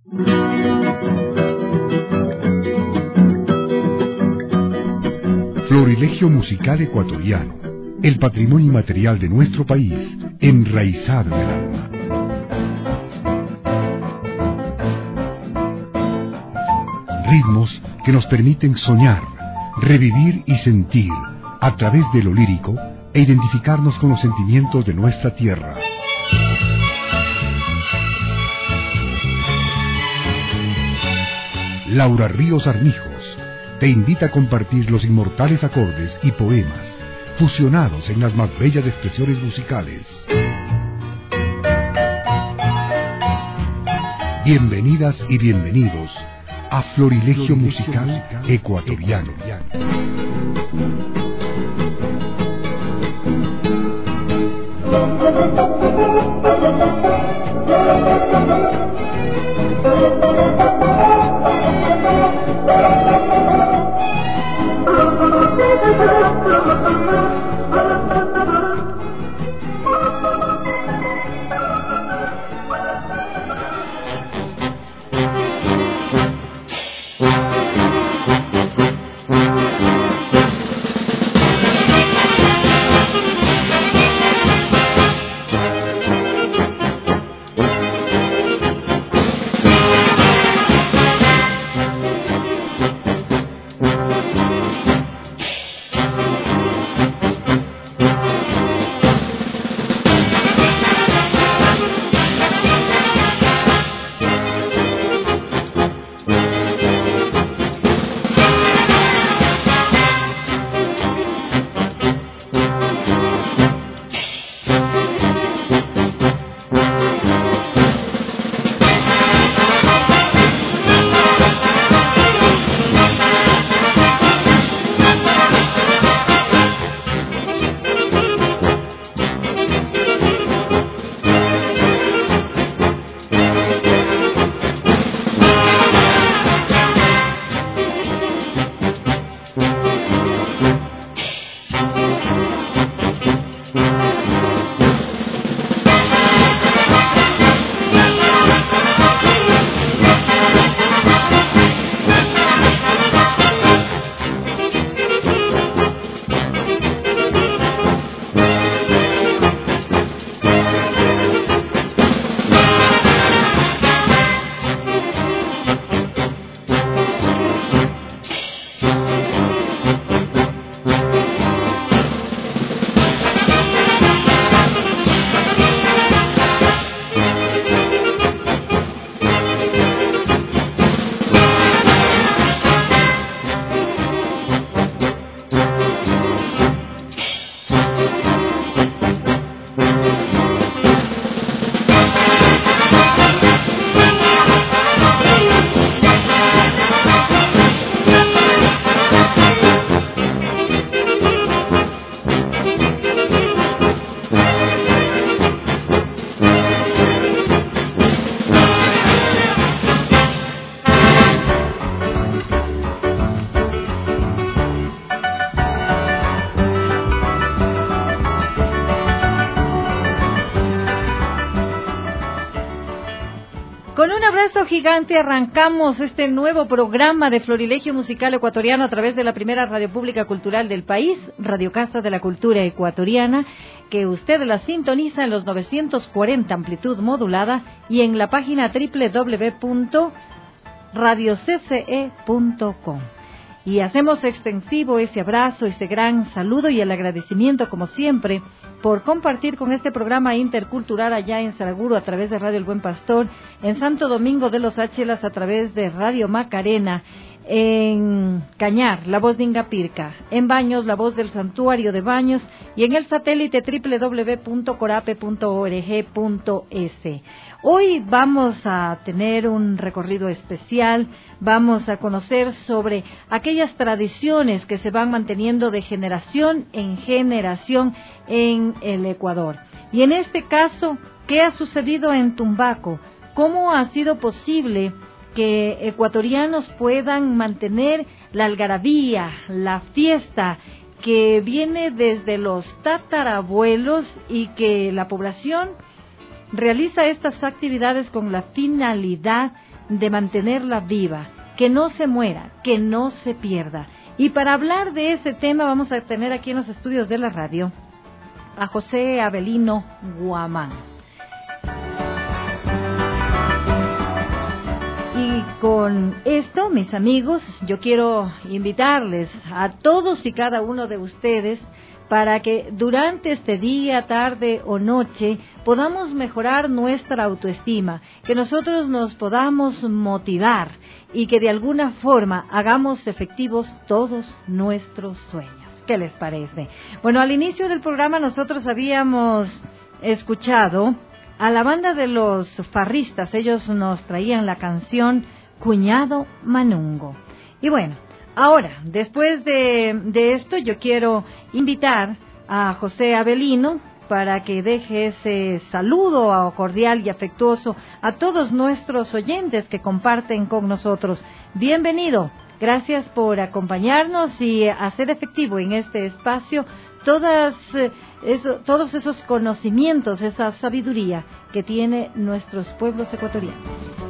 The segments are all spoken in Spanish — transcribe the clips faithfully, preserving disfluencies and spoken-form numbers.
Florilegio musical ecuatoriano, el patrimonio inmaterial de nuestro país, enraizado en el alma. Ritmos que nos permiten soñar, revivir y sentir, a través de lo lírico, e identificarnos con los sentimientos de nuestra tierra. Laura Ríos Armijos te invita a compartir los inmortales acordes y poemas fusionados en las más bellas expresiones musicales. Bienvenidas y bienvenidos a Florilegio Musical Ecuatoriano. Gigante, arrancamos este nuevo programa de Florilegio Musical Ecuatoriano a través de la primera radio pública cultural del país, Radio Casa de la Cultura Ecuatoriana, que usted la sintoniza en los novecientos cuarenta amplitud modulada y en la página doble u doble u doble u punto radio c c e punto com. Y hacemos extensivo ese abrazo, ese gran saludo y el agradecimiento, como siempre, por compartir con este programa intercultural allá en Saraguro a través de Radio El Buen Pastor, en Santo Domingo de los Áchelas a través de Radio Macarena, en Cañar, La Voz de Ingapirca, en Baños, La Voz del Santuario de Baños, y en el satélite doble u doble u doble u punto corape punto org punto es. Hoy vamos a tener un recorrido especial, vamos a conocer sobre aquellas tradiciones que se van manteniendo de generación en generación en el Ecuador. Y en este caso, ¿qué ha sucedido en Tumbaco? ¿Cómo ha sido posible que ecuatorianos puedan mantener la algarabía, la fiesta que viene desde los tatarabuelos y que la población realiza estas actividades con la finalidad de mantenerla viva, que no se muera, que no se pierda. Y para hablar de ese tema vamos a tener aquí en los estudios de la radio a José Avelino Guamán. Y con esto, mis amigos, yo quiero invitarles a todos y cada uno de ustedes para que durante este día, tarde o noche podamos mejorar nuestra autoestima, que nosotros nos podamos motivar y que de alguna forma hagamos efectivos todos nuestros sueños. ¿Qué les parece? Bueno, al inicio del programa nosotros habíamos escuchado a la banda de los farristas. Ellos nos traían la canción Cuñado Manungo. Y bueno, ahora, después de, de esto, yo quiero invitar a José Avelino para que deje ese saludo cordial y afectuoso a todos nuestros oyentes que comparten con nosotros. Bienvenido, gracias por acompañarnos y hacer efectivo en este espacio todas, eh, eso, todos esos conocimientos, esa sabiduría que tienen nuestros pueblos ecuatorianos.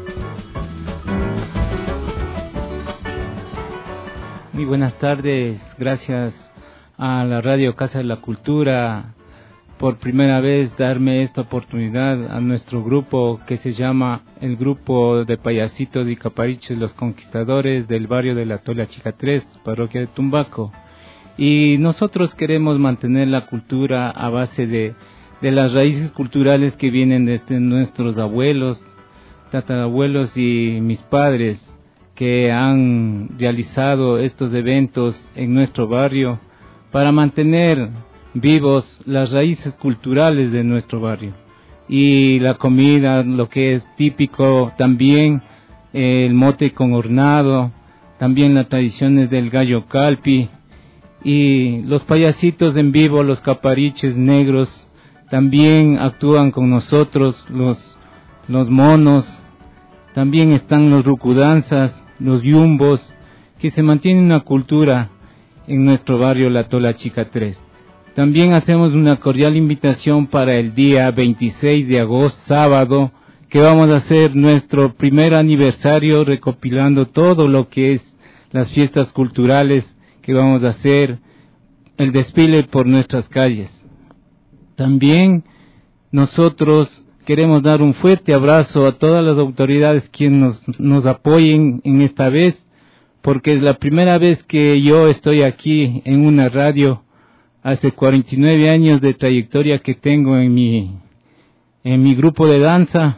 Muy buenas tardes, gracias a la Radio Casa de la Cultura por primera vez darme esta oportunidad, a nuestro grupo que se llama el Grupo de Payasitos y Capariches Los Conquistadores del barrio de la Tola Chica tres, parroquia de Tumbaco. Y nosotros queremos mantener la cultura a base de, de las raíces culturales que vienen desde nuestros abuelos, tatarabuelos y mis padres, que han realizado estos eventos en nuestro barrio para mantener vivos las raíces culturales de nuestro barrio. Y la comida, lo que es típico también, eh, el mote con hornado, también las tradiciones del gallo calpi, y los payasitos en vivo, los capariches negros, también actúan con nosotros, los, los monos, también están los rucudanzas, los yumbos, que se mantiene una cultura en nuestro barrio La Tola Chica tres. También hacemos una cordial invitación para el día veintiséis de agosto, sábado, que vamos a hacer nuestro primer aniversario recopilando todo lo que es las fiestas culturales que vamos a hacer, el desfile por nuestras calles. También nosotros queremos dar un fuerte abrazo a todas las autoridades que nos, nos apoyen en esta vez, porque es la primera vez que yo estoy aquí en una radio, hace cuarenta y nueve años de trayectoria que tengo en mi, en mi grupo de danza,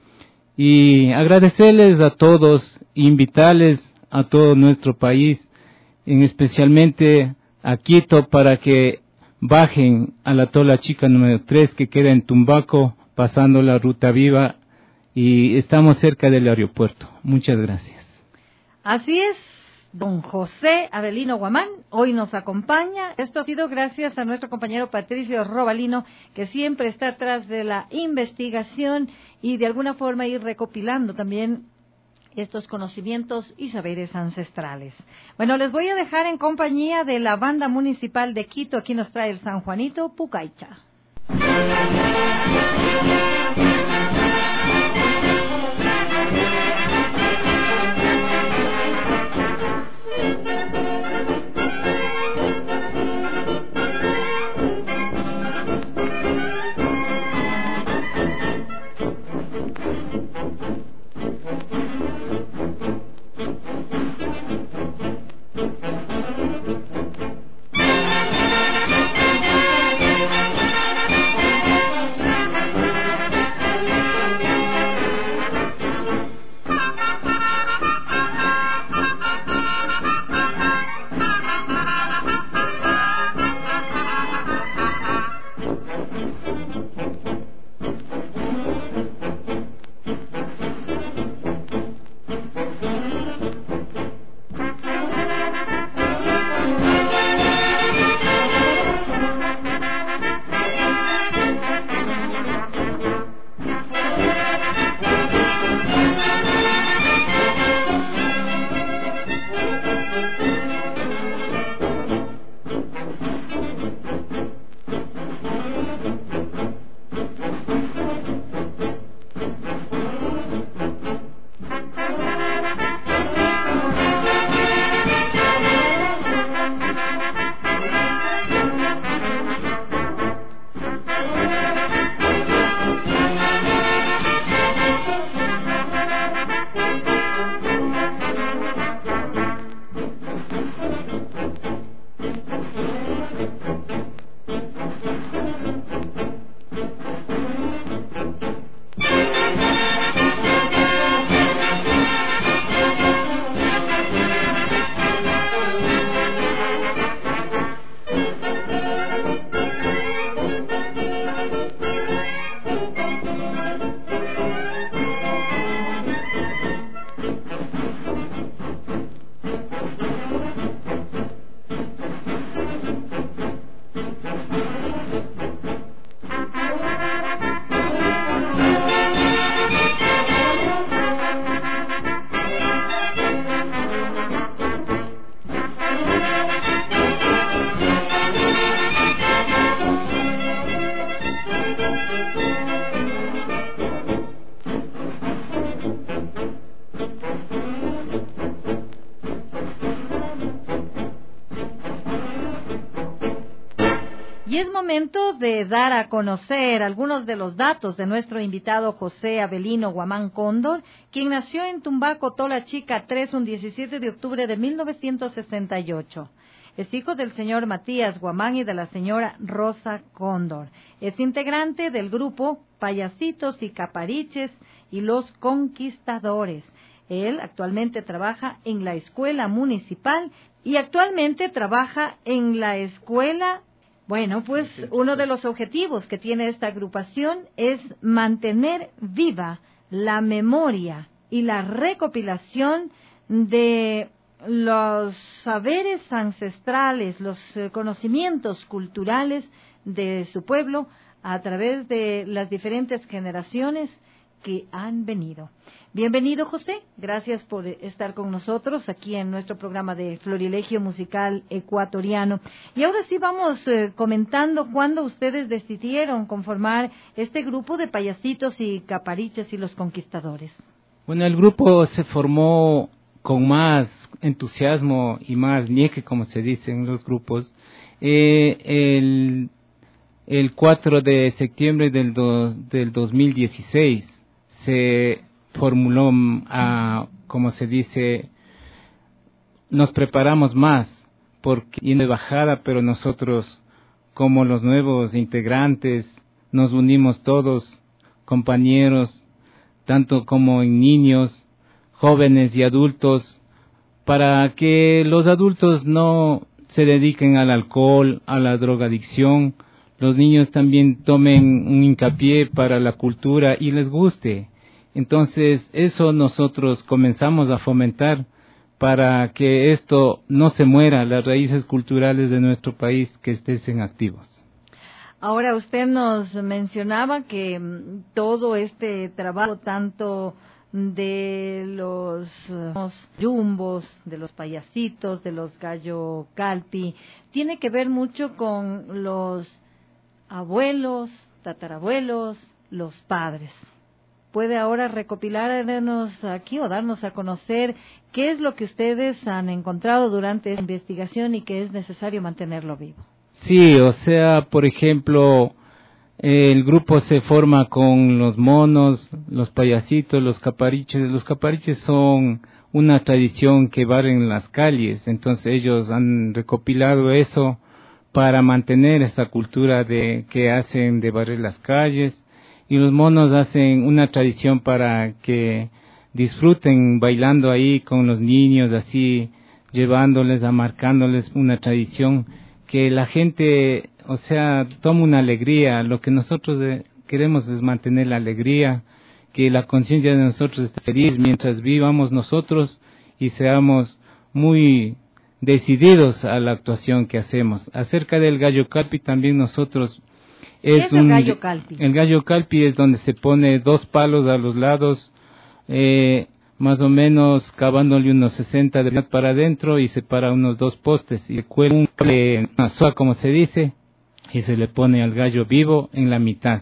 y agradecerles a todos, invitarles a todo nuestro país, en especialmente a Quito, para que bajen a la Tola Chica número tres, que queda en Tumbaco, pasando la Ruta Viva, y estamos cerca del aeropuerto. Muchas gracias. Así es, don José Avelino Guamán hoy nos acompaña. Esto ha sido gracias a nuestro compañero Patricio Robalino, que siempre está atrás de la investigación y de alguna forma ir recopilando también estos conocimientos y saberes ancestrales. Bueno, les voy a dejar en compañía de la Banda Municipal de Quito. Aquí nos trae el San Juanito Pucaicha. Y es momento de dar a conocer algunos de los datos de nuestro invitado José Avelino Guamán Cóndor, quien nació en Tumbaco, Tola Chica tres, un diecisiete de octubre de mil novecientos sesenta y ocho. Es hijo del señor Matías Guamán y de la señora Rosa Cóndor. Es integrante del grupo Payasitos y Capariches y Los Conquistadores. Él actualmente trabaja en la escuela municipal y actualmente trabaja en la escuela. Bueno, pues uno de los objetivos que tiene esta agrupación es mantener viva la memoria y la recopilación de los saberes ancestrales, los eh, conocimientos culturales de su pueblo a través de las diferentes generaciones que han venido. Bienvenido, José. Gracias por estar con nosotros aquí en nuestro programa de Florilegio Musical Ecuatoriano. Y ahora sí vamos eh, comentando cuándo ustedes decidieron conformar este grupo de Payasitos y Capariches y Los Conquistadores. Bueno, el grupo se formó con más entusiasmo y más nieque, como se dice en los grupos, eh, el, el cuatro de septiembre del, do, del dos mil dieciséis. Se formuló, a, como se dice, nos preparamos más, porque viene de bajada, pero nosotros, como los nuevos integrantes, nos unimos todos, compañeros, tanto como en niños, jóvenes y adultos, para que los adultos no se dediquen al alcohol, a la drogadicción, los niños también tomen un hincapié para la cultura y les guste. Entonces, eso nosotros comenzamos a fomentar para que esto no se muera, las raíces culturales de nuestro país que estén activos. Ahora, usted nos mencionaba que todo este trabajo, tanto de los uh, yumbos, de los payasitos, de los gallo calpi, tiene que ver mucho con los abuelos, tatarabuelos, los padres. ¿Puede ahora recopilarnos aquí o darnos a conocer qué es lo que ustedes han encontrado durante esta investigación y que es necesario mantenerlo vivo? Sí, o sea, por ejemplo, el grupo se forma con los monos, los payasitos, los capariches. Los capariches son una tradición que barren las calles, entonces ellos han recopilado eso para mantener esta cultura de que hacen de barrer las calles. Y los monos hacen una tradición para que disfruten bailando ahí con los niños, así llevándoles, amarcándoles una tradición que la gente, o sea, toma una alegría. Lo que nosotros de, queremos es mantener la alegría, que la conciencia de nosotros esté feliz mientras vivamos nosotros y seamos muy decididos a la actuación que hacemos. Acerca del gallo calpi también nosotros ¿Qué es, es el un, gallo calpi? El gallo calpi es donde se pone dos palos a los lados, eh, más o menos cavándole unos sesenta de para adentro y separa unos dos postes y cuelga un cable, una soga como se dice, y se le pone al gallo vivo en la mitad.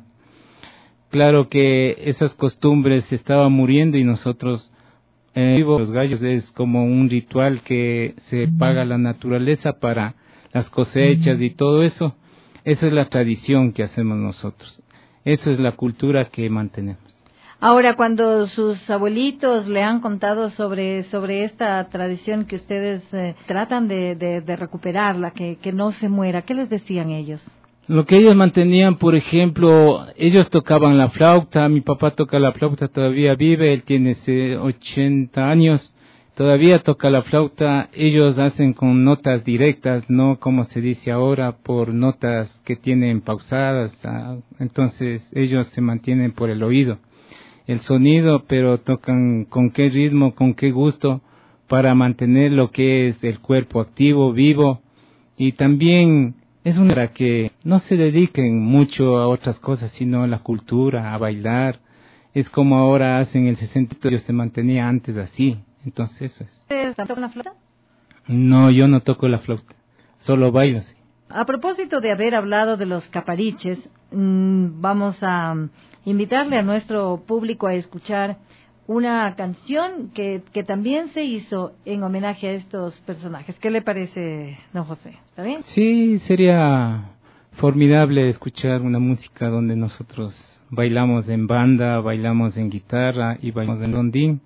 Claro que esas costumbres se estaban muriendo y nosotros, eh, vivo, los gallos es como un ritual que se paga a la naturaleza para las cosechas y todo eso. Esa es la tradición que hacemos nosotros. Eso es la cultura que mantenemos. Ahora, cuando sus abuelitos le han contado sobre sobre esta tradición que ustedes eh, tratan de, de, de recuperarla, que, que no se muera, ¿qué les decían ellos? Lo que ellos mantenían, por ejemplo, ellos tocaban la flauta. Mi papá toca la flauta, todavía vive, él tiene ochenta años. Todavía toca la flauta, ellos hacen con notas directas, no como se dice ahora, por notas que tienen pausadas, ah, entonces ellos se mantienen por el oído, el sonido, pero tocan con qué ritmo, con qué gusto, para mantener lo que es el cuerpo activo, vivo, y también es una para que no se dediquen mucho a otras cosas, sino a la cultura, a bailar, es como ahora hacen el sesenta, ellos se mantenía antes así. Entonces eso es. ¿Ustedes tocan la flauta? No, yo no toco la flauta, solo bailo así. A propósito de haber hablado de los capariches, mmm, vamos a invitarle a nuestro público a escuchar una canción que, que también se hizo en homenaje a estos personajes. ¿Qué le parece, don José? ¿Está bien? Sí, sería formidable escuchar una música donde nosotros bailamos en banda, bailamos en guitarra y bailamos en rondín.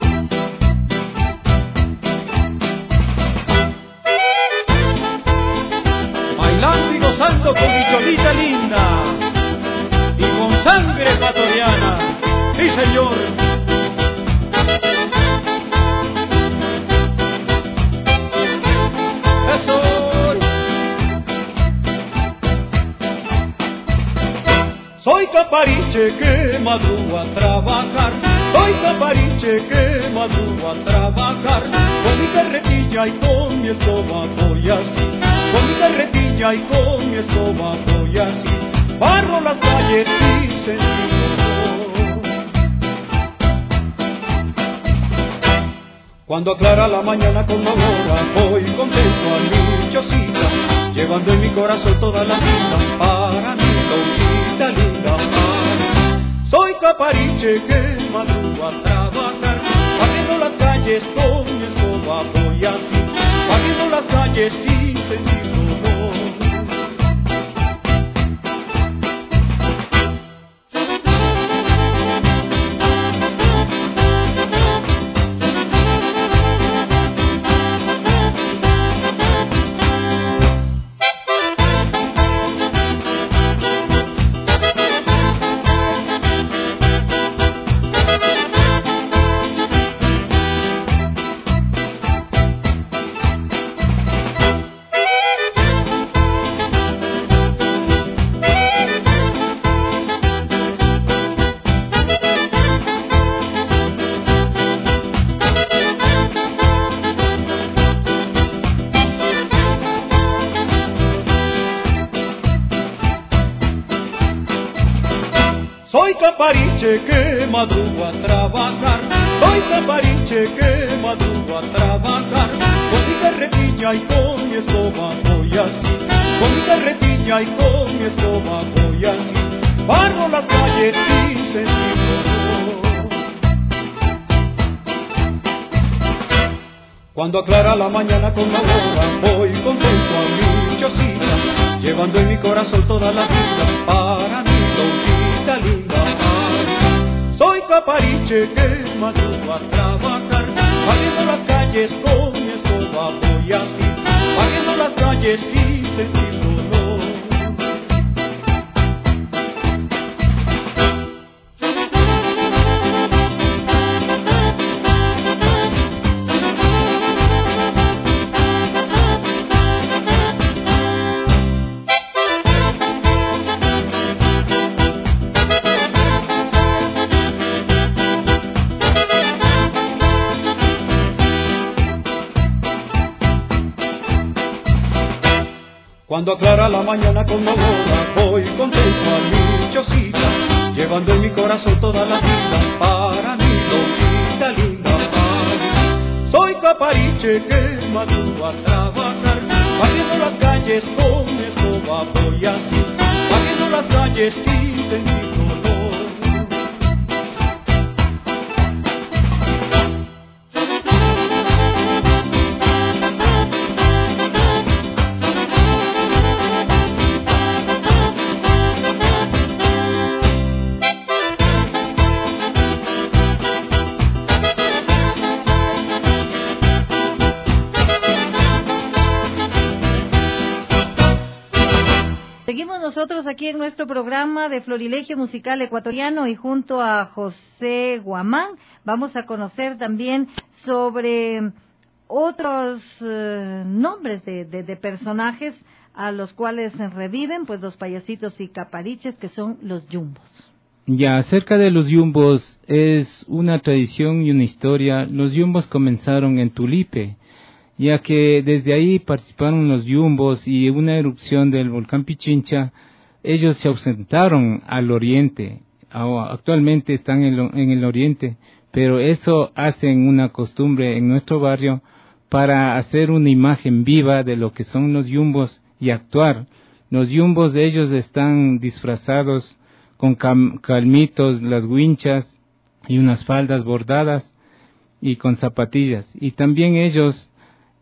Bailando y gozando con mi cholita linda y con sangre ecuatoriana, sí señor. Eso. Soy capariche que madrugo a trabajar, soy capariche que madrugo a trabajar, con mi carretilla y con mi escoba voy así, con mi carretilla y con mi escoba voy así, barro las calles y sentido. Cuando aclara la mañana con la hora, voy contento a mi chocita, llevando en mi corazón toda la vida para mi lonjita linda. Soy capariche que madrugo a trabajar, barriendo las calles con mi escoba voy así, barriendo las calles sin sentido. Soy capariche que madrugo a trabajar, soy capariche que madrugo a trabajar, con mi carretilla y con mi escoba voy así, con mi carretilla y con mi escoba voy así, barro las calles sin sentido. Cuando aclara la mañana con la hora, voy contento a mi chocita, llevando en mi corazón toda la vida para mi lonjita linda. Soy capariche que madrugo a trabajar, barriendo las calles con mi escoba voy así, barriendo las calles sin sentido dolor. Cuando aclara la mañana con la hora, voy contento a mi chocita, llevando en mi corazón toda la vida para mi lonjita linda. Soy capariche que madrugo a trabajar, barriendo las calles con mi escoba voy así, barriendo las calles sin sentir dolor. Seguimos nosotros aquí en nuestro programa de Florilegio Musical Ecuatoriano y junto a José Guamán vamos a conocer también sobre otros eh, nombres de, de, de personajes a los cuales reviven pues los payasitos y capariches, que son los yumbos. Ya, acerca de los yumbos, es una tradición y una historia. Los yumbos comenzaron en Tulipe, ya que desde ahí participaron los yumbos y una erupción del volcán Pichincha, ellos se ausentaron al oriente, actualmente están en, lo, en el oriente, pero eso hacen una costumbre en nuestro barrio para hacer una imagen viva de lo que son los yumbos y actuar. Los yumbos de ellos están disfrazados con cam, calmitos, las winchas y unas faldas bordadas y con zapatillas, y también ellos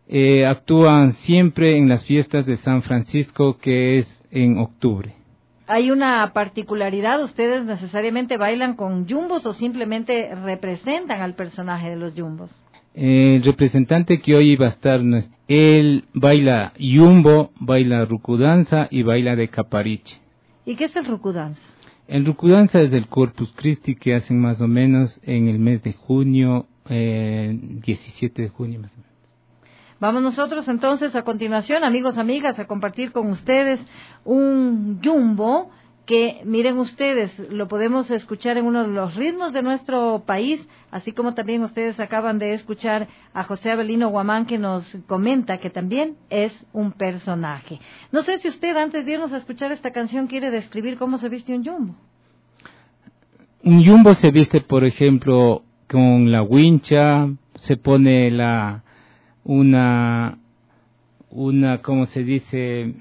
eh, actúan siempre en las fiestas de San Francisco, que es en octubre. ¿Hay una particularidad? ¿Ustedes necesariamente bailan con yumbos o simplemente representan al personaje de los yumbos? El representante que hoy va a estar, él baila yumbo, baila rucudanza y baila de capariche. ¿Y qué es el rucudanza? El rucudanza es el Corpus Christi que hacen más o menos en el mes de junio, eh, diecisiete de junio más o menos. Vamos nosotros entonces a continuación, amigos, amigas, a compartir con ustedes un yumbo que, miren ustedes, lo podemos escuchar en uno de los ritmos de nuestro país, así como también ustedes acaban de escuchar a José Abelino Guamán, que nos comenta que también es un personaje. No sé si usted, antes de irnos a escuchar esta canción, quiere describir cómo se viste un yumbo. Un yumbo se viste, por ejemplo, con la wincha, se pone la una, una, ¿cómo se dice?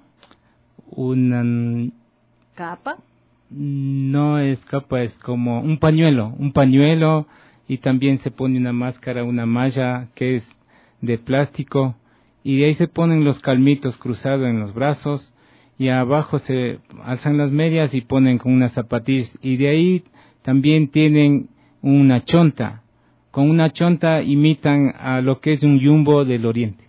Una... ¿Capa? No es capa, es como un pañuelo, un pañuelo, y también se pone una máscara, una malla que es de plástico, y de ahí se ponen los calmitos cruzados en los brazos, y abajo se alzan las medias y ponen con unas zapatillas, y de ahí también tienen una chonta. Con una chonta imitan a lo que es un yumbo del oriente.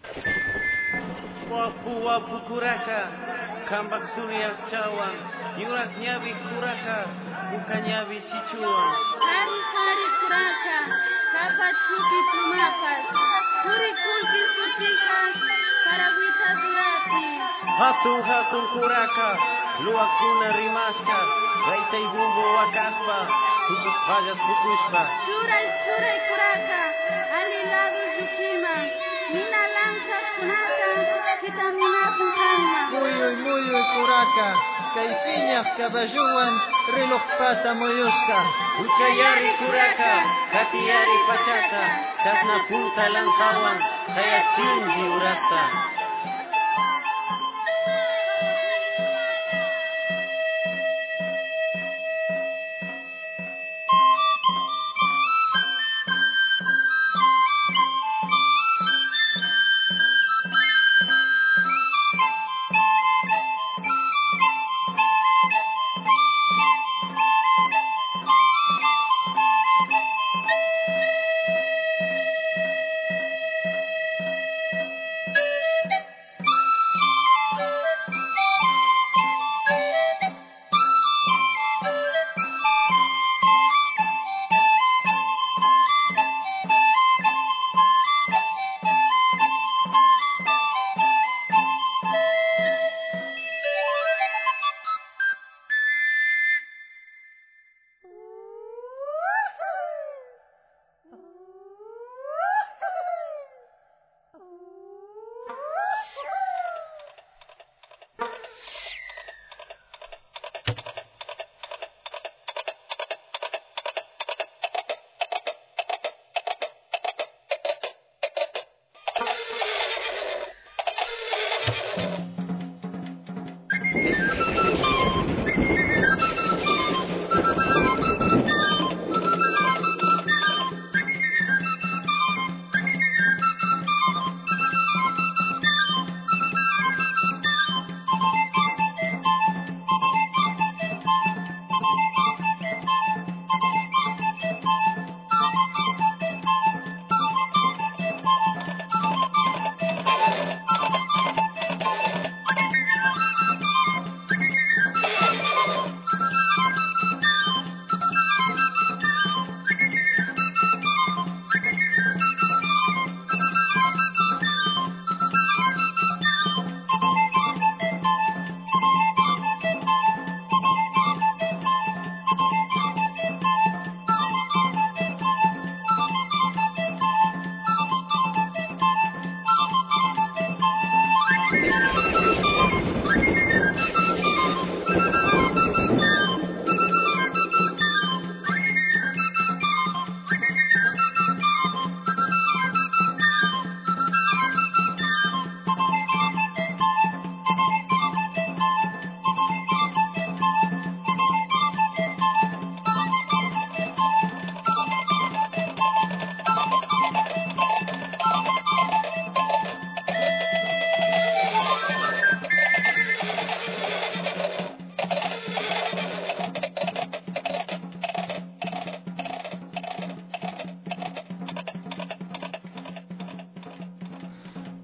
Hatun hatun kuraka, luakuna rimaska, gaita y bumbo wakaspa, subuk hayat bukushpa. Churay churay kuraka, alilado yukima, mina lanzas kunata, kitamina kunkama. Muyuy muyuy kuraka, kaypiñaq caballuwan reloj pata moyushka. Uchayari kuraka, katiyari pachata, chasna punta lanzawan, sayachinji urasta.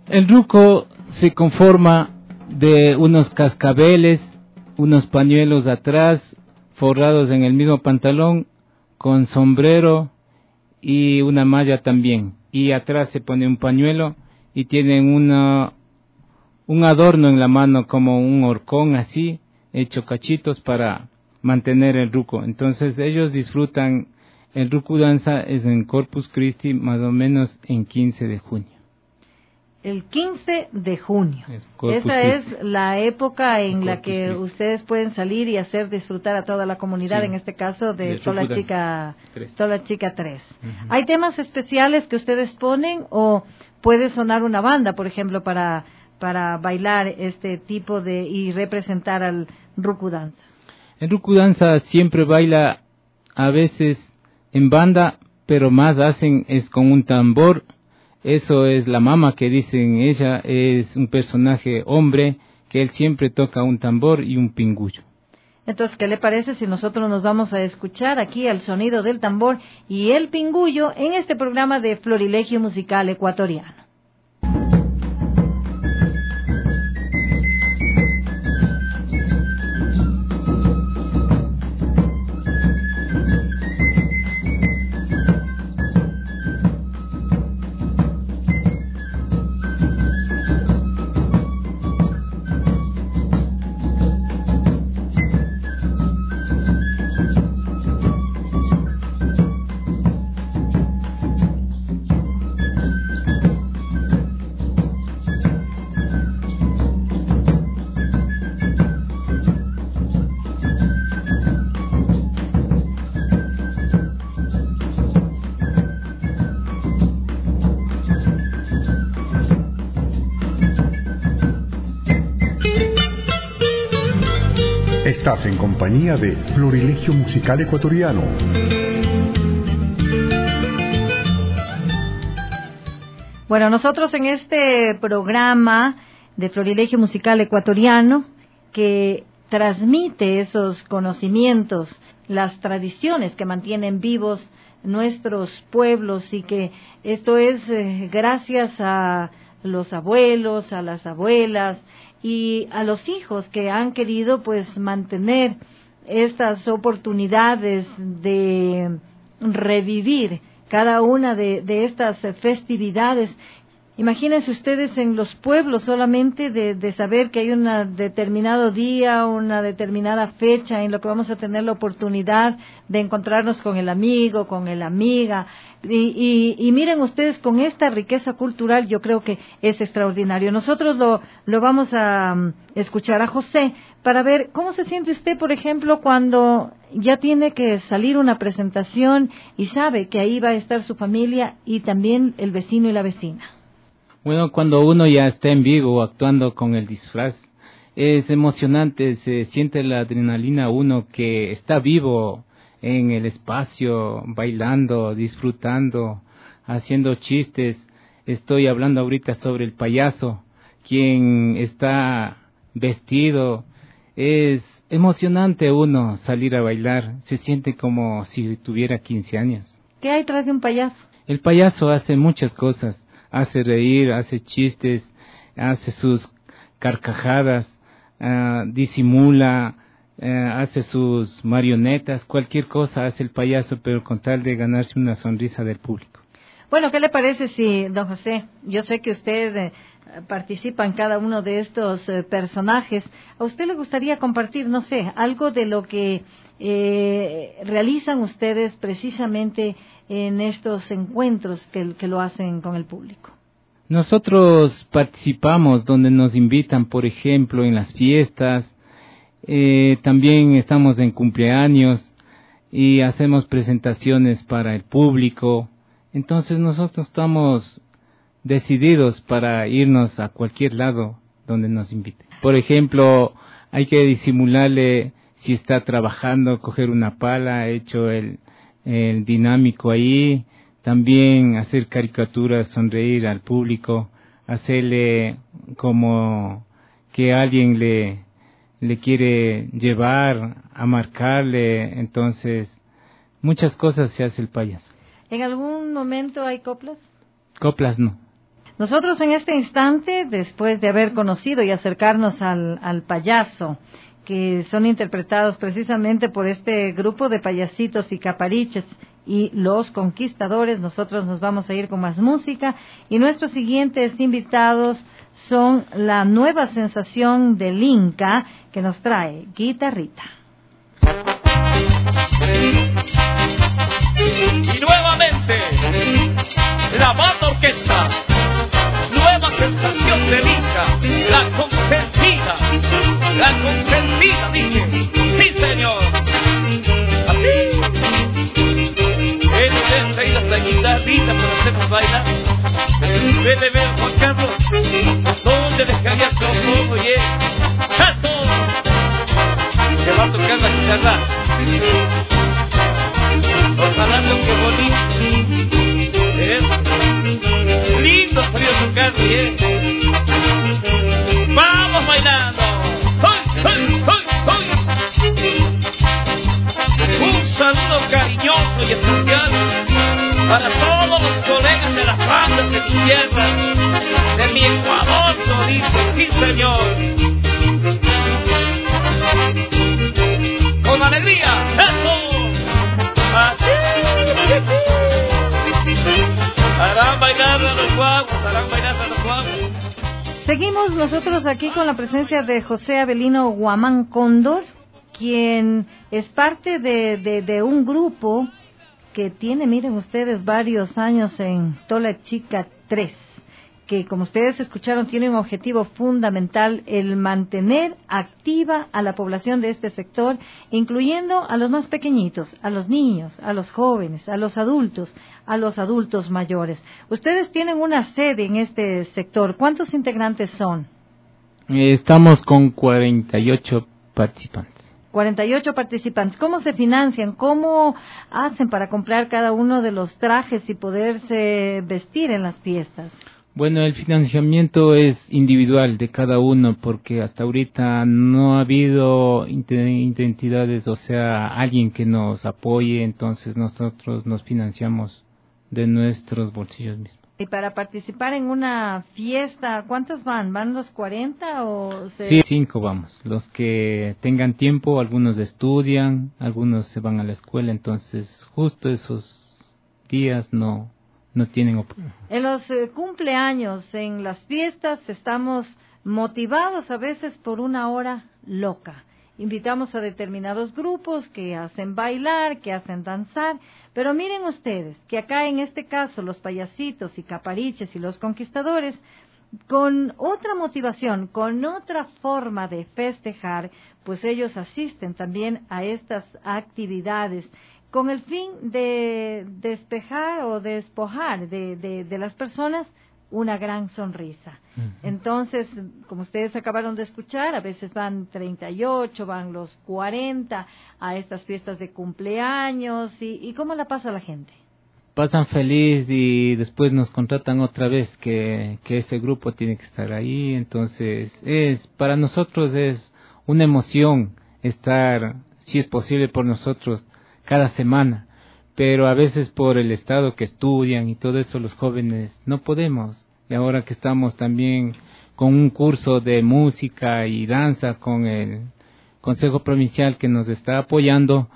El ruco se conforma de unos cascabeles, unos pañuelos atrás, forrados en el mismo pantalón, con sombrero y una malla también. Y atrás se pone un pañuelo y tienen una, un adorno en la mano como un horcón así, hecho cachitos para mantener el ruco. Entonces ellos disfrutan, el ruco danza es en Corpus Christi más o menos en quince de junio. El quince de junio. Esa es la época en la que Christi. Ustedes pueden salir y hacer disfrutar a toda la comunidad, sí. En este caso de, de Tola Chica Tola Chica tres. Uh-huh. ¿Hay temas especiales que ustedes ponen o puede sonar una banda, por ejemplo, para para bailar este tipo de y representar al ruku danza? El ruku danza siempre baila a veces en banda, pero más hacen es con un tambor. Eso es la mama que dicen, ella es un personaje hombre, que él siempre toca un tambor y un pingullo. Entonces, ¿qué le parece si nosotros nos vamos a escuchar aquí al sonido del tambor y el pingullo en este programa de Florilegio Musical Ecuatoriano? Estás en compañía de Florilegio Musical Ecuatoriano. Bueno, nosotros en este programa de Florilegio Musical Ecuatoriano, que transmite esos conocimientos, las tradiciones que mantienen vivos nuestros pueblos, y que esto es eh, gracias a los abuelos, a las abuelas y a los hijos que han querido pues mantener estas oportunidades de revivir cada una de, de estas festividades. Imagínense ustedes en los pueblos solamente de, de saber que hay un determinado día, una determinada fecha en lo que vamos a tener la oportunidad de encontrarnos con el amigo, con la amiga. Y, y, y miren ustedes, con esta riqueza cultural yo creo que es extraordinario. Nosotros lo, lo vamos a um, escuchar a José para ver cómo se siente usted, por ejemplo, cuando ya tiene que salir una presentación y sabe que ahí va a estar su familia y también el vecino y la vecina. Bueno, cuando uno ya está en vivo actuando con el disfraz, es emocionante, se siente la adrenalina uno que está vivo en el espacio, bailando, disfrutando, haciendo chistes. Estoy hablando ahorita sobre el payaso, quien está vestido. Es emocionante uno salir a bailar, se siente como si tuviera quince años. ¿Qué hay tras de un payaso? El payaso hace muchas cosas. Hace reír, hace chistes, hace sus carcajadas, uh, disimula, uh, hace sus marionetas, cualquier cosa hace el payaso, pero con tal de ganarse una sonrisa del público. Bueno, ¿qué le parece si, don José, yo sé que usted eh, participa en cada uno de estos eh, personajes, ¿a usted le gustaría compartir, no sé, algo de lo que eh, realizan ustedes precisamente en estos encuentros que, que lo hacen con el público? Nosotros participamos donde nos invitan, por ejemplo, en las fiestas, eh, también estamos en cumpleaños y hacemos presentaciones para el público. Entonces nosotros estamos decididos para irnos a cualquier lado donde nos inviten. Por ejemplo, hay que disimularle si está trabajando, coger una pala, hecho el el dinámico ahí, también hacer caricaturas, sonreír al público, hacerle como que alguien le, le quiere llevar, a marcarle, entonces muchas cosas se hace el payaso. ¿En algún momento hay coplas? Coplas no. Nosotros en este instante, después de haber conocido y acercarnos al, al payaso, que son interpretados precisamente por este grupo de payasitos y capariches y los conquistadores, nosotros nos vamos a ir con más música y nuestros siguientes invitados son la nueva sensación del Inca que nos trae Guitarrita. Y nuevamente, la banda orquesta, nueva sensación del Inca, la consentida, la consentida, dice, sí señor, así, él es ahí la guitarrita para hacernos bailar, vele, vele, Juan Carlos, ¿dónde dejarías los ojos, oye? ¡Eso! Se va a tocar la guitarra. Ojalá toque bonito. ¿Eh? Lindo salió su carro, ¿eh? ¡Vamos bailando! ¡Hoy, hoy, hoy, hoy! Un saludo cariñoso y especial para todos los colegas de las bandas de mi tierra, de mi Ecuador, todito, sí señor. Con alegría, eso. Así. Harán bailar a los guaguas, harán bailar a los guaguas. Seguimos nosotros aquí con la presencia de José Avelino Guamán Cóndor, quien es parte de, de, de un grupo que tiene, miren ustedes, varios años en Tola Chica tres, que como ustedes escucharon tiene un objetivo fundamental, el mantener activa a la población de este sector, incluyendo a los más pequeñitos, a los niños, a los jóvenes, a los adultos, a los adultos mayores. Ustedes tienen una sede en este sector. ¿Cuántos integrantes son? Estamos con cuarenta y ocho participantes. cuarenta y ocho participantes. ¿Cómo se financian? ¿Cómo hacen para comprar cada uno de los trajes y poderse vestir en las fiestas? Bueno, el financiamiento es individual de cada uno porque hasta ahorita no ha habido identidades, o sea, alguien que nos apoye, entonces nosotros nos financiamos de nuestros bolsillos mismos. Y para participar en una fiesta, ¿cuántos van? ¿Van los cuarenta o...? Se... Sí, cinco vamos. Los que tengan tiempo, algunos estudian, algunos se van a la escuela, entonces justo esos días no... no tienen oportunidad. En los eh, cumpleaños, en las fiestas, estamos motivados a veces por una hora loca. Invitamos a determinados grupos que hacen bailar, que hacen danzar, pero miren ustedes que acá en este caso los payasitos y capariches y los conquistadores, con otra motivación, con otra forma de festejar, pues ellos asisten también a estas actividades con el fin de despejar o despojar de, de, de las personas una gran sonrisa. Uh-huh. Entonces, como ustedes acabaron de escuchar, a veces van treinta y ocho, van los cuarenta a estas fiestas de cumpleaños. ¿Y, y cómo la pasa la gente? Pasan feliz y después nos contratan otra vez que, que ese grupo tiene que estar ahí. Entonces, es para nosotros es una emoción estar, si es posible por nosotros, cada semana, pero a veces por el estado que estudian y todo eso los jóvenes no podemos. Y ahora que estamos también con un curso de música y danza con el Consejo Provincial que nos está apoyando,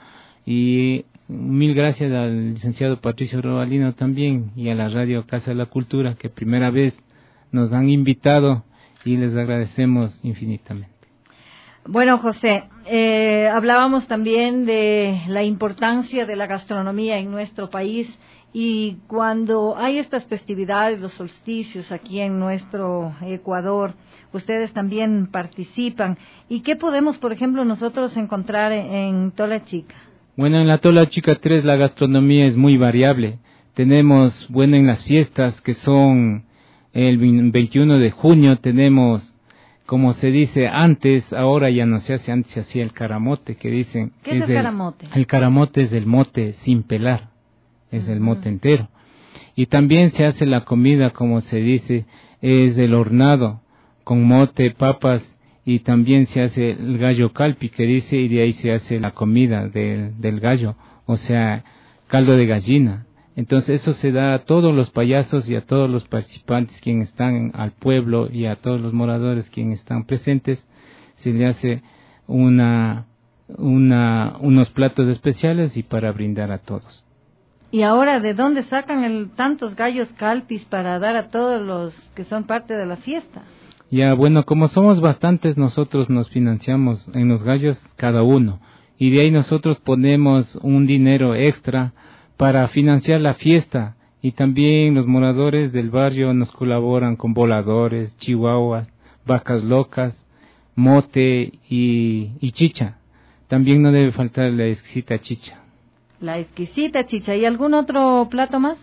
y mil gracias al licenciado Patricio Robalino también y a la Radio Casa de la Cultura que primera vez nos han invitado y les agradecemos infinitamente. Bueno, José, eh, hablábamos también de la importancia de la gastronomía en nuestro país y cuando hay estas festividades, los solsticios aquí en nuestro Ecuador, ustedes también participan. ¿Y qué podemos, por ejemplo, nosotros encontrar en Tola Chica? Bueno, en la Tola Chica tres la gastronomía es muy variable. Tenemos, bueno, en las fiestas que son el veintiuno de junio, tenemos... como se dice antes, ahora ya no se hace, antes se hacía el caramote, que dicen... ¿Qué es, es el caramote? El caramote es el mote sin pelar, es uh-huh. el mote entero. Y también se hace la comida, como se dice, es el hornado, con mote, papas, y también se hace el gallo calpi, que dice, y de ahí se hace la comida del, del gallo, o sea, caldo de gallina. Entonces eso se da a todos los payasos y a todos los participantes quienes están al pueblo y a todos los moradores quienes están presentes, se le hace una, una, unos platos especiales y para brindar a todos. Y ahora, ¿de dónde sacan el, tantos gallos calpis para dar a todos los que son parte de la fiesta? Ya, bueno, como somos bastantes, nosotros nos financiamos en los gallos cada uno. Y de ahí nosotros ponemos un dinero extra para financiar la fiesta. Y también los moradores del barrio nos colaboran con voladores, chihuahuas, vacas locas, mote y, y chicha. También no debe faltar la exquisita chicha. La exquisita chicha. ¿Y algún otro plato más?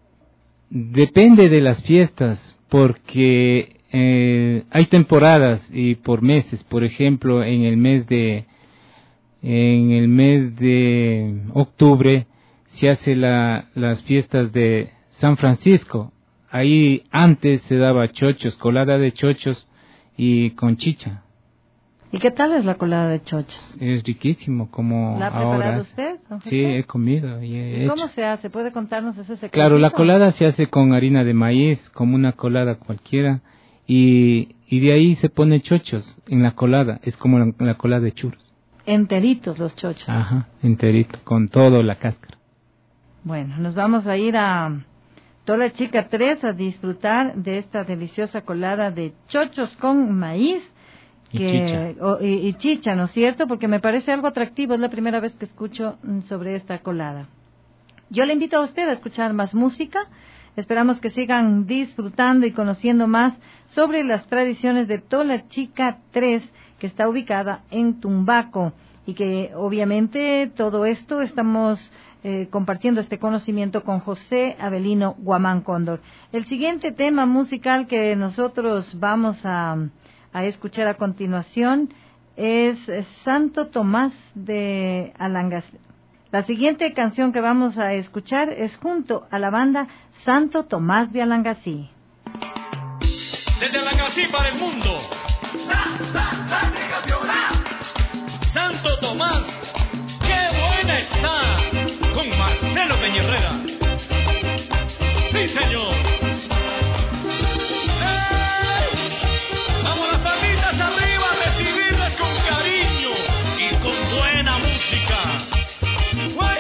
Depende de las fiestas, porque eh, hay temporadas y por meses. Por ejemplo, en el mes de en el mes de octubre se hace la, las fiestas de San Francisco. Ahí antes se daba chochos, colada de chochos y con chicha. ¿Y qué tal es la colada de chochos? Es riquísimo, como ¿La ha preparado ahora. usted? Sí, he comido y he ¿Y cómo hecho. se hace? ¿Puede contarnos ese secreto? Claro, la colada se hace con harina de maíz, como una colada cualquiera, y, y de ahí se pone chochos en la colada, es como la, la colada de churros. Enteritos los chochos. Ajá, enterito, con todo la cáscara. Bueno, nos vamos a ir a Tola Chica tres a disfrutar de esta deliciosa colada de chochos con maíz. Y que, chicha. o, y, y chicha, ¿no es cierto? Porque me parece algo atractivo, es la primera vez que escucho mm, sobre esta colada. Yo le invito a usted a escuchar más música, esperamos que sigan disfrutando y conociendo más sobre las tradiciones de Tola Chica tres, que está ubicada en Tumbaco, y que obviamente todo esto estamos eh, compartiendo este conocimiento con José Avelino Guamán Cóndor. El siguiente tema musical que nosotros vamos a... a escuchar a continuación es Santo Tomás de Alangasí. La siguiente canción que vamos a escuchar es junto a la banda Santo Tomás de Alangasí. Desde Alangasí para el mundo. Santo Tomás, qué buena está, con Marcelo Peña-Herrera. Sí, señor. Arriba a recibirles con cariño y con buena música. ¡Uy!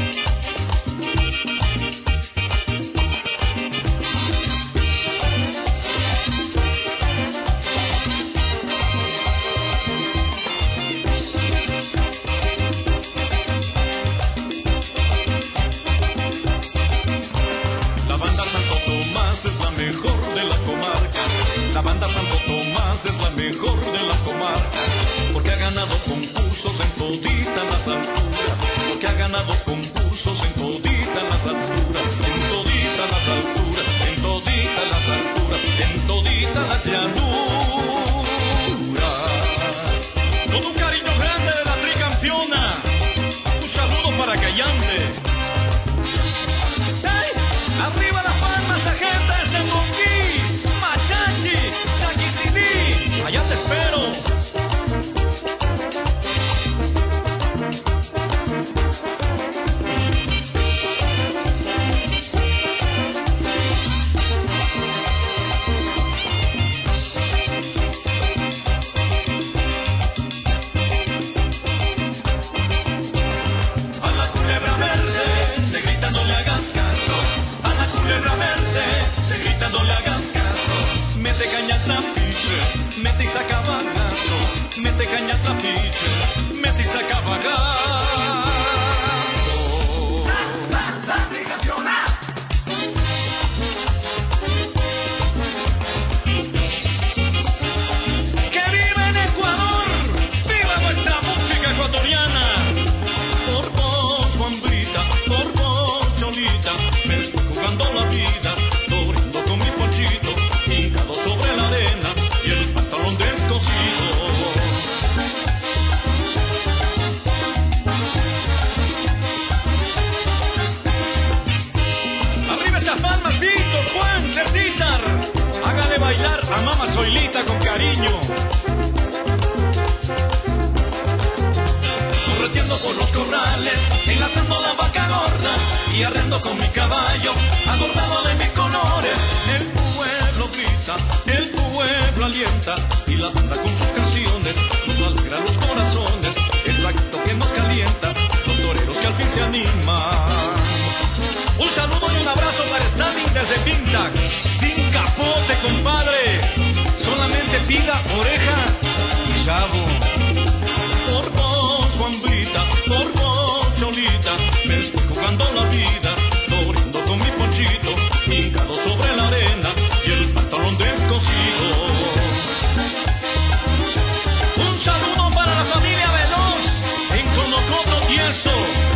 La banda Santo Tomás es la mejor de la comarca. La banda Santo Tomás es la mejor de la comarca, porque ha ganado concursos en todita las alturas, porque ha ganado concursos en todita las alturas, en todita las alturas, en todita las alturas, en todita las llanuras. Con un cariño grande de la tricampeona, un saludo para Callante. ¡Hey! ¡Arriba las palmas, la gente de Sengonquí! ¡Machachi! ¡Taquicilí! ¡Allá te espero! A la culebra verde, te grita no le hagas caso. A la culebra verde, te grita no le hagas caso. Mete cañas la piche, mete y saca bagazo. Mete cañas la piche, mete y saca bagazo. ¡Que viva en Ecuador! ¡Viva nuestra música ecuatoriana! Por vos, Juanbrita, por vos, Cholita, me estoy jugando la vida, dormindo con mi ponchito, hincado sobre la arena y el pantalón descosido. Arriba esas palmas, Víctor, Juan, Cecitar, hágale bailar a mamá Zoilita con cariño. Correteando por los corrales, enlazando la vaca gorda, y arrendo con mi caballo, adornado de mis colores. El pueblo grita, el pueblo alienta, y la banda con sus canciones nos alegra los corazones. El acto que nos calienta, los toreros que al fin se animan. Un saludo y un abrazo para Stalin desde Pintac, sin capote, compadre, solamente pila, oreja y chavo. Por vos, Juanbrita, por vos, Cholita, me estoy jugando la vida, floriendo con mi ponchito, hincado sobre la arena y el pantalón descosido. Un saludo para la familia Veloz en Conocoplo, Tiesto.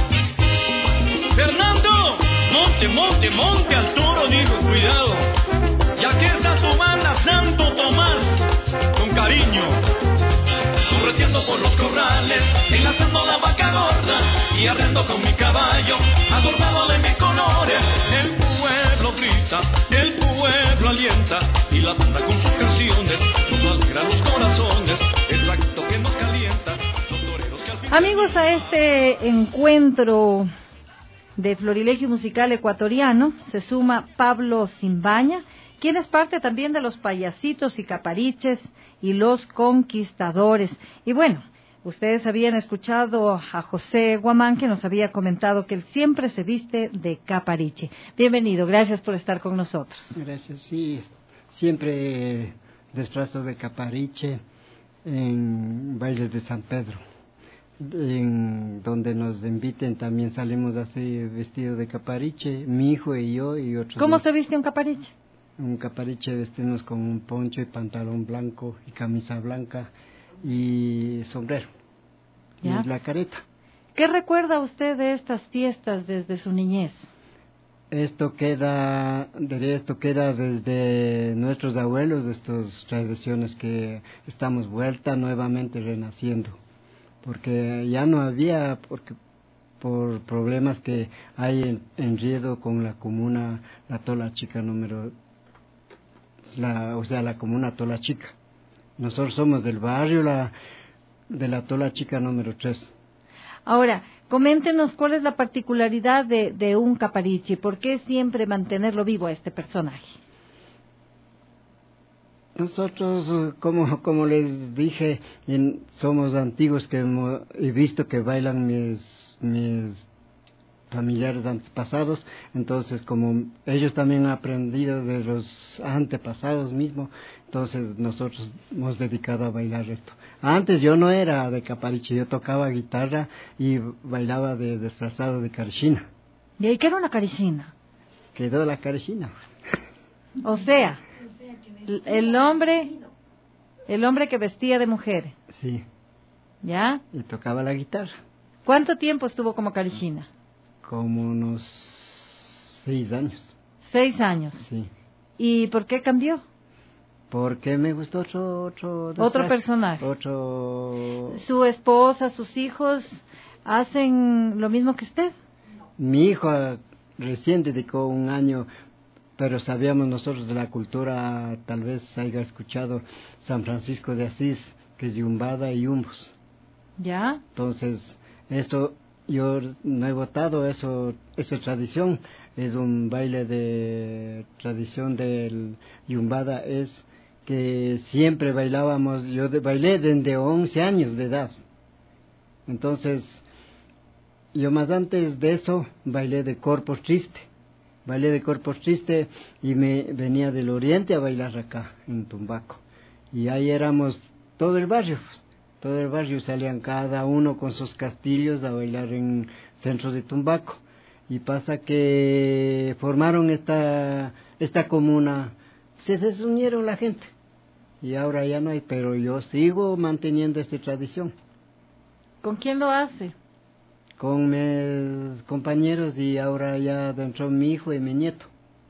Fernando, monte, monte, monte al toro, digo, cuidado. Y aquí está tu banda Santo Tomás, con cariño, correteando por los corrales, enlazando la vaca gorda y arrendo con mi caballo, adornado de mis colores. El pueblo grita, el pueblo alienta, y la banda con sus canciones nos alegra los corazones. El acto que nos calienta, los toreros que al fin... Amigos, a este encuentro de Florilegio Musical Ecuatoriano se suma Pablo Simbaña, quien es parte también de los Payasitos y Capariches y los Conquistadores. Y bueno, ustedes habían escuchado a José Guamán, que nos había comentado que él siempre se viste de capariche. Bienvenido, gracias por estar con nosotros. Gracias, sí, siempre disfrazo de capariche en bailes de San Pedro. En donde nos inviten también salimos así vestidos de capariche, mi hijo y yo y otros. ¿Cómo más. se viste un capariche? Un capariche vestimos con un poncho y pantalón blanco y camisa blanca y sombrero. ¿Ya? Y la careta. ¿Qué recuerda usted de estas fiestas desde su niñez? Esto queda, de esto queda desde nuestros abuelos, de estas tradiciones que estamos vuelta nuevamente renaciendo. Porque ya no había, porque por problemas que hay en, en Riedo con la comuna La Tola Chica número, la, o sea, la comuna Tola Chica. Nosotros somos del barrio la, de la Tola Chica número tres. Ahora, coméntenos cuál es la particularidad de, de un capariche, ¿por qué siempre mantenerlo vivo a este personaje? Nosotros, como como les dije, en, somos antiguos que hemos, he visto que bailan mis mis familiares antepasados, entonces como ellos también han aprendido de los antepasados mismos, entonces nosotros hemos dedicado a bailar esto. Antes yo no era de capariche, yo tocaba guitarra y bailaba de disfrazado de carishina. ¿Y ahí qué era una carishina? Quedó la carishina. O sea, el hombre, el hombre que vestía de mujer. Sí. ¿Ya? Y tocaba la guitarra. ¿Cuánto tiempo estuvo como carishina? Como unos seis años. Seis años. Sí. ¿Y por qué cambió? Porque me gustó otro otro otro personaje. Otro. ¿Su esposa, sus hijos hacen lo mismo que usted? Mi hijo recién dedicó un año. Pero sabíamos nosotros de la cultura, tal vez haya escuchado San Francisco de Asís, que es yumbada y yumbos. ¿Ya? Entonces, eso, yo no he votado eso, esa tradición, es un baile de tradición del yumbada, es que siempre bailábamos, yo de, bailé desde once años de edad. Entonces, yo más antes de eso, bailé de Corpus Triste. Bailé de Corpus Triste y me venía del oriente a bailar acá, en Tumbaco. Y ahí éramos todo el barrio, todo el barrio salían cada uno con sus castillos a bailar en centro de Tumbaco. Y pasa que formaron esta, esta comuna, se desunieron la gente. Y ahora ya no hay, pero yo sigo manteniendo esta tradición. ¿Con quién lo hace? Con mis compañeros y ahora ya dentro mi hijo y mi nieto.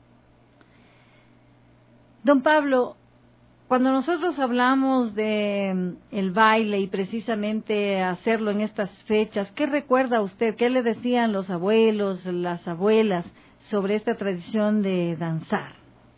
Don Pablo, cuando nosotros hablamos de el baile y precisamente hacerlo en estas fechas, ¿qué recuerda usted? ¿Qué le decían los abuelos, las abuelas sobre esta tradición de danzar?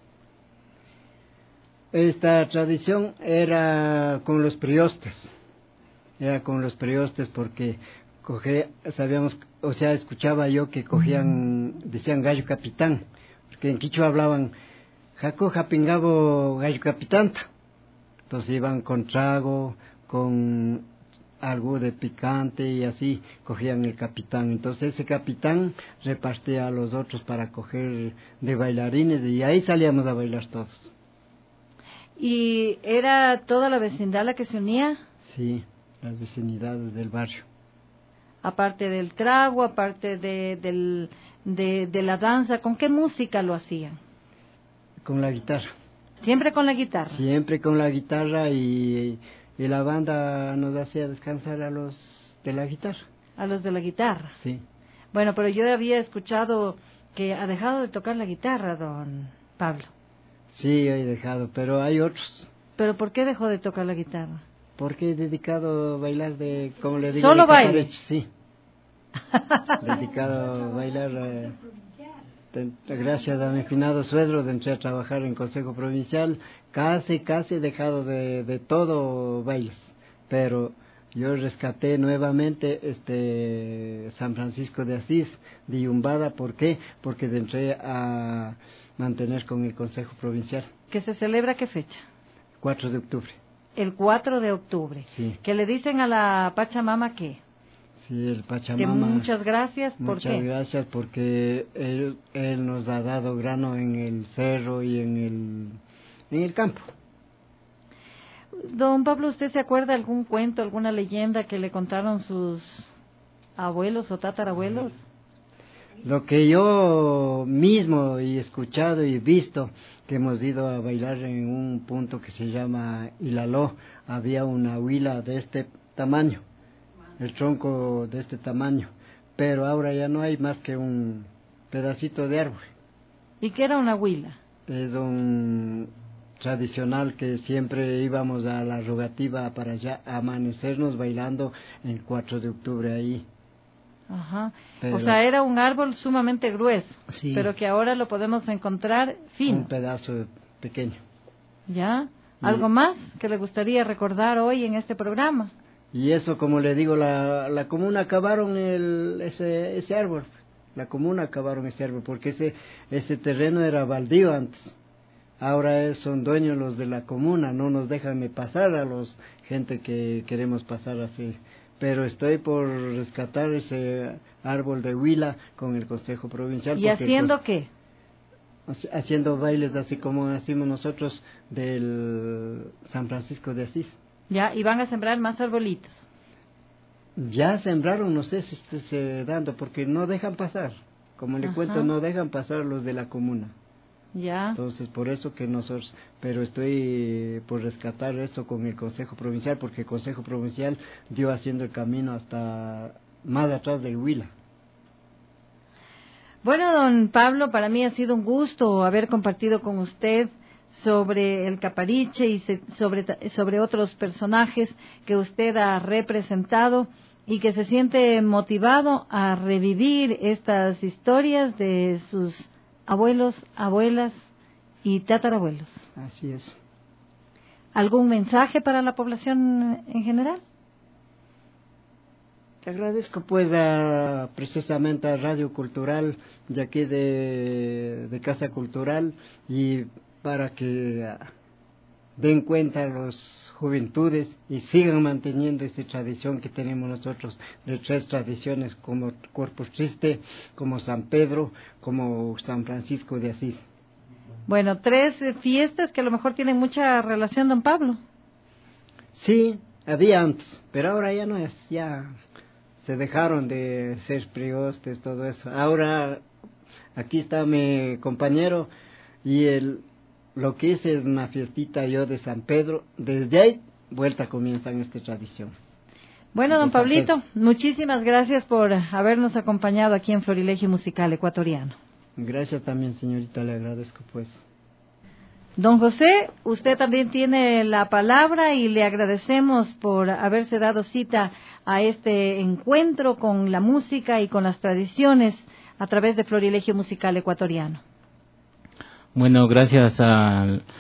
Esta tradición era con los priostes, era con los priostes porque coger, sabíamos, o sea, escuchaba yo que cogían, decían gallo capitán, porque en quichua hablaban, jaco japingabo gallo capitanta. Entonces iban con trago, con algo de picante y así cogían el capitán. Entonces ese capitán repartía a los otros para coger de bailarines y ahí salíamos a bailar todos. ¿Y era toda la vecindad la que se unía? Sí, las vecinidades del barrio. Aparte del trago, aparte de, del, de, de la danza, ¿con qué música lo hacían? Con la guitarra. ¿Siempre con la guitarra? Siempre con la guitarra y, y la banda nos hacía descansar a los de la guitarra. A los de la guitarra. Sí. Bueno, pero yo había escuchado que ha dejado de tocar la guitarra, don Pablo. Sí, he dejado, pero hay otros. ¿Pero por qué dejó de tocar la guitarra? Porque he dedicado a bailar de, como le digo, ¿solo de baile? Sí. Dedicado a bailar, eh, de, gracias a mi finado suegro, entré a trabajar en Consejo Provincial, casi, casi he dejado de, de todo bailes, pero yo rescaté nuevamente este San Francisco de Asís, de Yumbada. ¿Por qué? Porque entré a mantener con el Consejo Provincial. ¿Que se celebra qué fecha? cuatro de octubre. El cuatro de octubre. Sí. ¿Que le dicen a la Pachamama qué? Sí, el Pachamama. Que muchas gracias, ¿por muchas qué? Muchas gracias porque él, él nos ha dado grano en el cerro y en el, en el campo. Don Pablo, ¿usted se acuerda de algún cuento, alguna leyenda que le contaron sus abuelos o tatarabuelos? Lo que yo mismo he escuchado y visto, que hemos ido a bailar en un punto que se llama Ilaló, había una huila de este tamaño, el tronco de este tamaño, pero ahora ya no hay más que un pedacito de árbol. ¿Y qué era una huila? Es un tradicional que siempre íbamos a la rogativa para allá amanecernos bailando el cuatro de octubre ahí. Ajá. Pero, o sea, era un árbol sumamente grueso, sí, pero que ahora lo podemos encontrar fino. Un pedazo pequeño. ¿Ya? ¿Algo y, más que le gustaría recordar hoy en este programa? Y eso, como le digo, la, la comuna acabaron el, ese, ese árbol. La comuna acabaron ese árbol, porque ese, ese terreno era baldío antes. Ahora es, son dueños los de la comuna, no nos dejan pasar a los gente que queremos pasar así. Pero estoy por rescatar ese árbol de huila con el Consejo Provincial. ¿Y haciendo pues, qué? Haciendo bailes así como hacemos nosotros del San Francisco de Asís. Ya, y van a sembrar más arbolitos. Ya sembraron, no sé si esté dando, porque no dejan pasar. Como le Ajá. cuento, no dejan pasar los de la comuna. Ya. Entonces, por eso que nosotros, pero estoy por rescatar eso con el Consejo Provincial, porque el Consejo Provincial dio haciendo el camino hasta más atrás del Huila. Bueno, don Pablo, para mí ha sido un gusto haber compartido con usted sobre el Capariche y se, sobre, sobre otros personajes que usted ha representado y que se siente motivado a revivir estas historias de sus abuelos, abuelas y tatarabuelos. Así es. ¿Algún mensaje para la población en general? Te agradezco pues a, precisamente a Radio Cultural de aquí de, de Casa Cultural y para que a, den cuenta a las juventudes y sigan manteniendo esa tradición que tenemos nosotros de tres tradiciones como Corpus Christi, como San Pedro, como San Francisco de Asís. Bueno, tres fiestas que a lo mejor tienen mucha relación, don Pablo. Sí, había antes, pero ahora ya no es, ya se dejaron de ser priostes, todo eso. Ahora aquí está mi compañero y el lo que hice es una fiestita yo de San Pedro. Desde ahí, vuelta comienzan esta tradición. Bueno, don Pablito, muchísimas gracias por habernos acompañado aquí en Florilegio Musical Ecuatoriano. Gracias también, señorita, le agradezco pues. Don José, usted también tiene la palabra y le agradecemos por haberse dado cita a este encuentro con la música y con las tradiciones a través de Florilegio Musical Ecuatoriano. Bueno, gracias al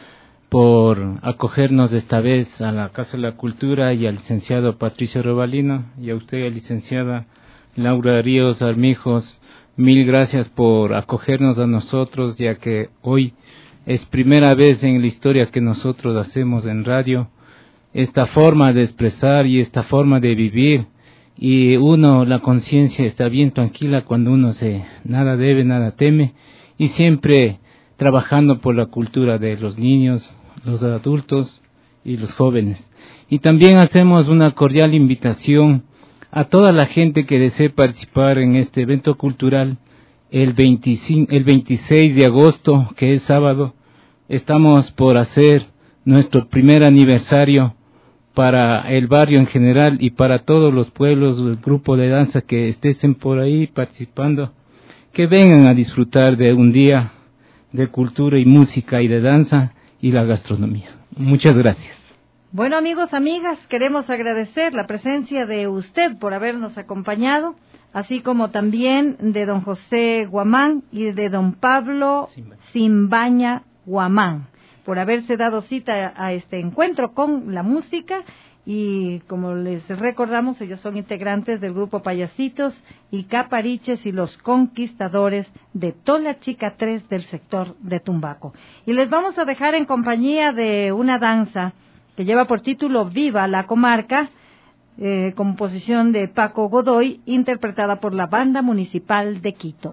por acogernos esta vez a la Casa de la Cultura, y al licenciado Patricio Robalino, y a usted, licenciada Laura Ríos Armijos, mil gracias por acogernos a nosotros, ya que hoy es primera vez en la historia que nosotros hacemos en radio esta forma de expresar y esta forma de vivir, y uno, la conciencia está bien tranquila cuando uno se nada debe, nada teme, y siempre trabajando por la cultura de los niños, los adultos y los jóvenes. Y también hacemos una cordial invitación a toda la gente que desee participar en este evento cultural el veinticinco, el veintiséis de agosto, que es sábado. Estamos por hacer nuestro primer aniversario para el barrio en general y para todos los pueblos, el grupo de danza que estén por ahí participando, que vengan a disfrutar de un día de cultura y música y de danza y la gastronomía. Muchas gracias. Bueno, amigos, amigas, queremos agradecer la presencia de usted por habernos acompañado, así como también de don José Guamán y de don Pablo Simbaña Guamán, por haberse dado cita a este encuentro con la música. Y como les recordamos, ellos son integrantes del grupo Payasitos y Capariches y los Conquistadores de Tola Chica tres del sector de Tumbaco. Y les vamos a dejar en compañía de una danza que lleva por título Viva la Comarca, eh, composición de Paco Godoy, interpretada por la Banda Municipal de Quito.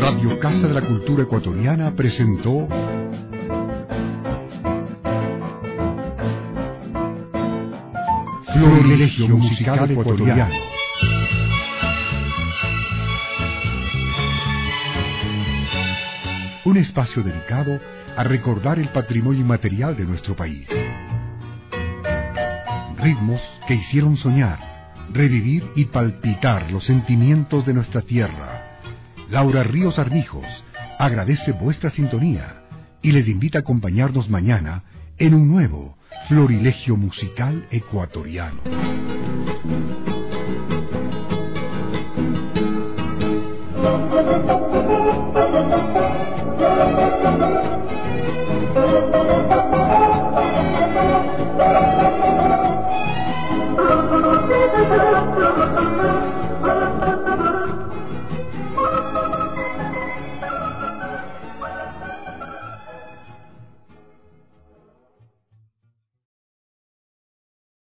Radio Casa de la Cultura Ecuatoriana presentó Florilegio Musical Ecuatoriano. Un espacio dedicado a recordar el patrimonio inmaterial de nuestro país. Ritmos que hicieron soñar, revivir y palpitar los sentimientos de nuestra tierra. Laura Ríos Armijos agradece vuestra sintonía y les invita a acompañarnos mañana en un nuevo Florilegio Musical Ecuatoriano.